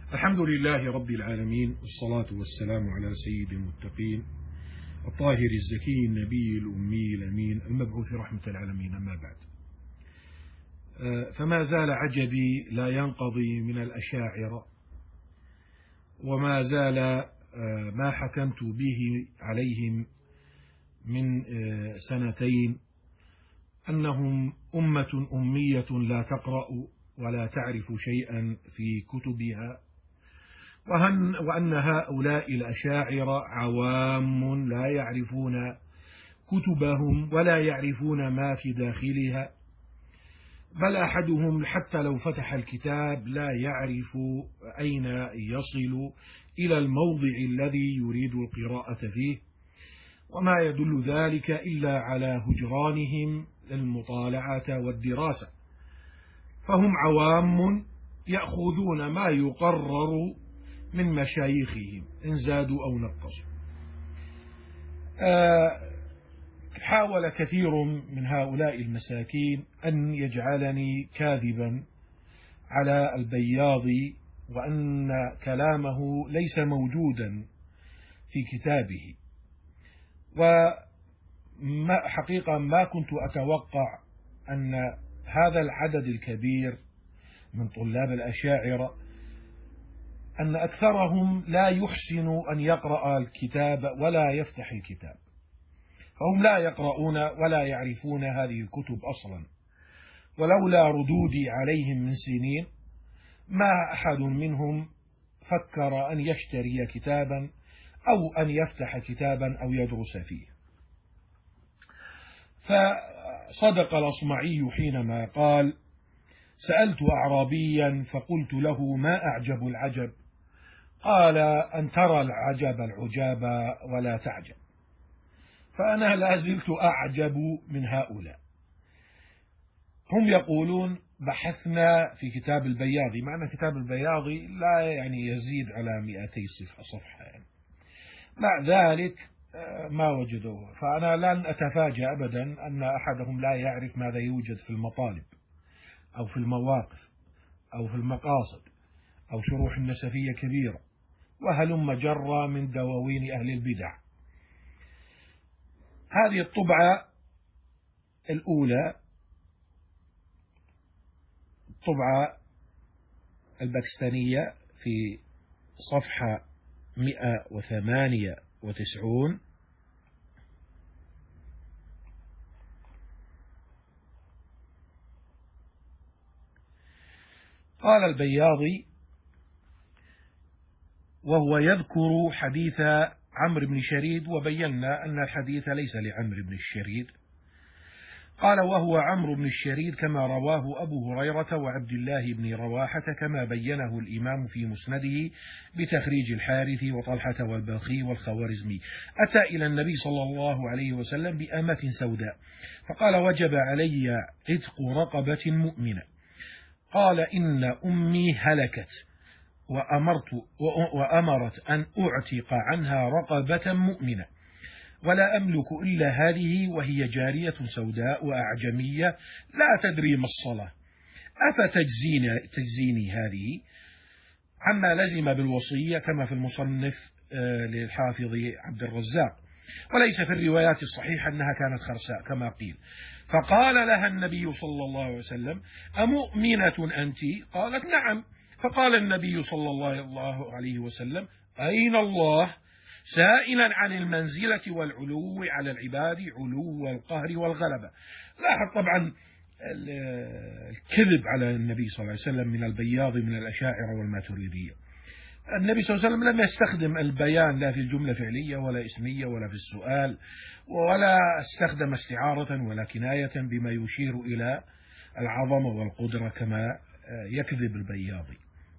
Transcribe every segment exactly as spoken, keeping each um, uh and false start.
الحمد لله رب العالمين، والصلاة والسلام على سيد المتقين الطاهر الزكي النبي الأمي الأمين المبعوث رحمة العالمين. أما بعد، فما زال عجبي لا ينقضي من الأشاعرة، وما زال ما حكمت به عليهم من سنتين أنهم أمة أمية لا تقرأ ولا تعرف شيئا في كتبها، وأن هؤلاء الأشاعرة عوام لا يعرفون كتبهم ولا يعرفون ما في داخلها، بل أحدهم حتى لو فتح الكتاب لا يعرف أين يصل إلى الموضع الذي يريد القراءة فيه، وما يدل ذلك إلا على هجرانهم للمطالعة والدراسة، فهم عوام يأخذون ما يقرر من مشايخهم إن زادوا أو نقصوا. آه حاول كثير من هؤلاء المساكين أن يجعلني كاذبا على البياضي، وأن كلامه ليس موجودا في كتابه، وما حقيقة ما كنت أتوقع أن هذا العدد الكبير من طلاب الأشاعرة أن أكثرهم لا يحسن أن يقرأ الكتاب ولا يفتح الكتاب، فهم لا يقرؤون ولا يعرفون هذه الكتب أصلا، ولولا ردودي عليهم من سنين ما أحد منهم فكر أن يشتري كتابا أو أن يفتح كتابا أو يدرس فيه. فصدق الأصمعي حينما قال: سألت أعرابيا فقلت له: ما أعجب العجب؟ قال: أن ترى العجب العجاب ولا تعجب. فأنا لا زلت أعجب من هؤلاء. هم يقولون بحثنا في كتاب البياضي، معنى كتاب البياضي لا يعني يزيد على مئتي صفحة يعني. مع ذلك ما وجدوه، فأنا لن أتفاجأ أبدا أن أحدهم لا يعرف ماذا يوجد في المطالب أو في المواقف أو في المقاصد أو شروح النسفية كبيرة، وهلم جرى من دواوين أهل البدع. هذه الطبعة الأولى، الطبعة الباكستانية، في صفحة مئة وثمانية وتسعون، قال البياضي وهو يذكر حديث عمرو بن شريد، وبينا أن الحديث ليس لعمرو بن الشريد، قال: وهو عمرو بن الشريد كما رواه أبو هريرة وعبد الله بن رواحة، كما بينه الإمام في مسنده بتخريج الحارث وطلحة والبلخي والخوارزمي، أتى إلى النبي صلى الله عليه وسلم بأمة سوداء، فقال: وجب علي عتق رقبة مؤمنة. قال: إن أمي هلكت وأمرت وأمرت أن أعتق عنها رقبة مؤمنة، ولا أملك إلا هذه، وهي جارية سوداء وأعجمية لا تدري ما الصلاة، أفتجزيني تجزيني هذه؟ عما لزم بالوصية كما في المصنف للحافظ عبد الرزاق، وليس في الروايات الصحيحة أنها كانت خرساء كما قيل. فقال لها النبي صلى الله عليه وسلم: أمؤمنة أنت؟ قالت: نعم. فقال النبي صلى الله عليه وسلم: أين الله؟ سائلا عن المنزلة والعلو على العباد، علو القهر والغلبة. لاحظ طبعا الكذب على النبي صلى الله عليه وسلم من البياض من الأشاعرة والماتريدية. النبي صلى الله عليه وسلم لم يستخدم البيان لا في الجملة فعلية ولا اسمية ولا في السؤال، ولا استخدم استعارة ولا كناية بما يشير إلى العظمة والقدرة كما يكذب البياضي.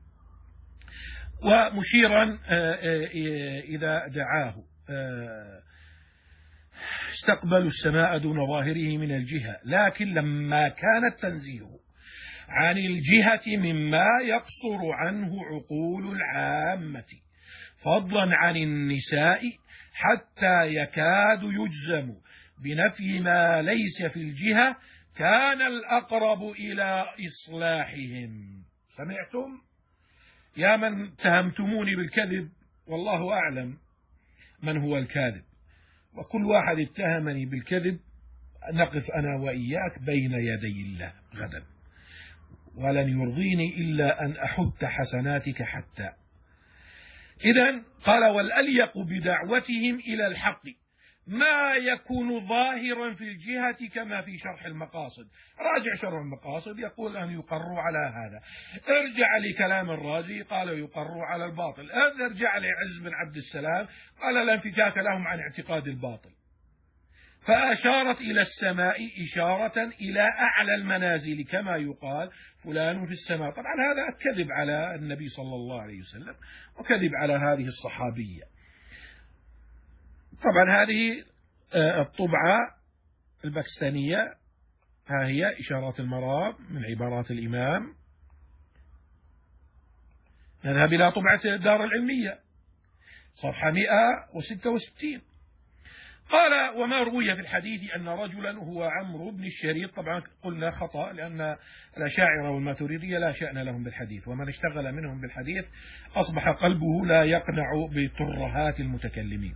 ومشيرا إذا دعاه استقبلوا السماء دون ظاهره من الجهة، لكن لما كان التنزيه عن الجهة مما يقصر عنه عقول العامة، فضلا عن النساء، حتى يكاد يجزم بنفي ما ليس في الجهة، كان الأقرب إلى إصلاحهم. سمعتم؟ يا من اتهمتموني بالكذب والله أعلم من هو الكاذب، وكل واحد اتهمني بالكذب نقف أنا وإياك بين يدي الله غدا، ولن يرضيني إلا أن أحت حسناتك حتى. إذن قال والأليق بدعوتهم إلى الحق ما يكون ظاهرا في الجهة كما في شرح المقاصد. راجع شرح المقاصد يقول أن يقروا على هذا، ارجع لكلام الرازي قال يقروا على الباطل، ارجع لعز بن عبد السلام قال لا انفكاك لهم عن اعتقاد الباطل. فأشارت إلى السماء إشارة إلى أعلى المنازل كما يقال فلان في السماء. طبعا هذا كذب على النبي صلى الله عليه وسلم وكذب على هذه الصحابية. طبعا هذه الطبعة الباكستانية، ها هي إشارات المرام من عبارات الإمام. نذهب إلى طبعة الدار العلمية صفحة مئة وستة وستين. قال وما روي في الحديث أن رجلا هو عمرو بن الشريط. طبعا قلنا خطأ لأن الأشاعرة والماتريدية لا شأن لهم بالحديث، ومن اشتغل منهم بالحديث أصبح قلبه لا يقنع بترهات المتكلمين.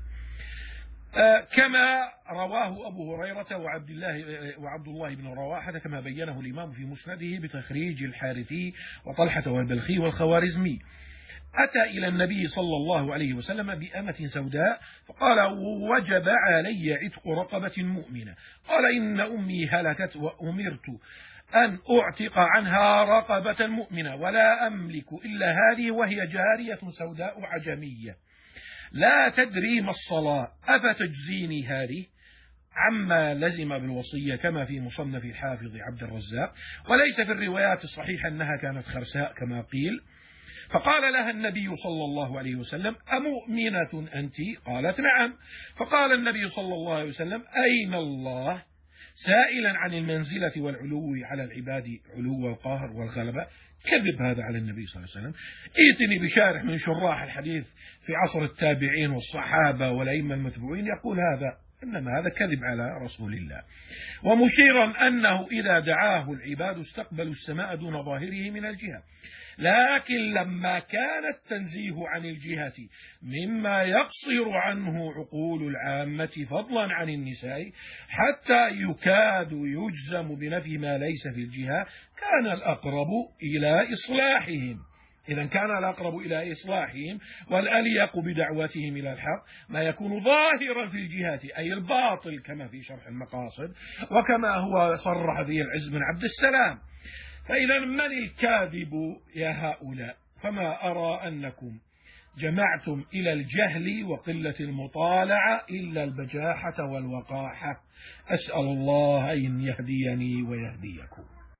كما رواه أبو هريرة وعبد الله وعبد الله بن رواحة كما بينه الإمام في مسنده بتخريج الحارثي وطلحة والبلخي والخوارزمي. أتى إلى النبي صلى الله عليه وسلم بأمة سوداء فقال وجب علي عتق رقبة مؤمنة. قال إن أمي هلكت وأمرت أن أعتق عنها رقبة مؤمنة ولا أملك إلا هذه وهي جارية سوداء عجمية لا تدري ما الصلاة أفتجزيني هذه عما لزم بالوصية كما في مصنف الحافظ عبد الرزاق، وليس في الروايات الصحيحة أنها كانت خرساء كما قيل. فقال لها النبي صلى الله عليه وسلم أمؤمنة أنت؟ قالت نعم. فقال النبي صلى الله عليه وسلم أين الله؟ سائلا عن المنزلة والعلو على العباد علو القهر والغلبة. كذب هذا على النبي صلى الله عليه وسلم. ائتني بشارح من شراح الحديث في عصر التابعين والصحابة والأئمة المتبوعين يقول هذا، إنما هذا كذب على رسول الله. ومشيرا أنه إذا دعاه العباد استقبلوا السماء دون ظاهره من الجهة، لكن لما كان التنزيه عن الجهة مما يقصر عنه عقول العامة فضلا عن النساء حتى يكاد يجزم بنفي ما ليس في الجهة كان الأقرب إلى إصلاحهم. إذا كان الأقرب إلى إصلاحهم والأليق بدعوتهم إلى الحق ما يكون ظاهرا في الجهات أي الباطل كما في شرح المقاصد وكما هو صرح به العز بن عبد السلام. فإذا من الكاذب يا هؤلاء؟ فما أرى أنكم جمعتم إلى الجهل وقلة المطالعة إلا البجاحة والوقاحة. أسأل الله أن يهديني ويهديكم.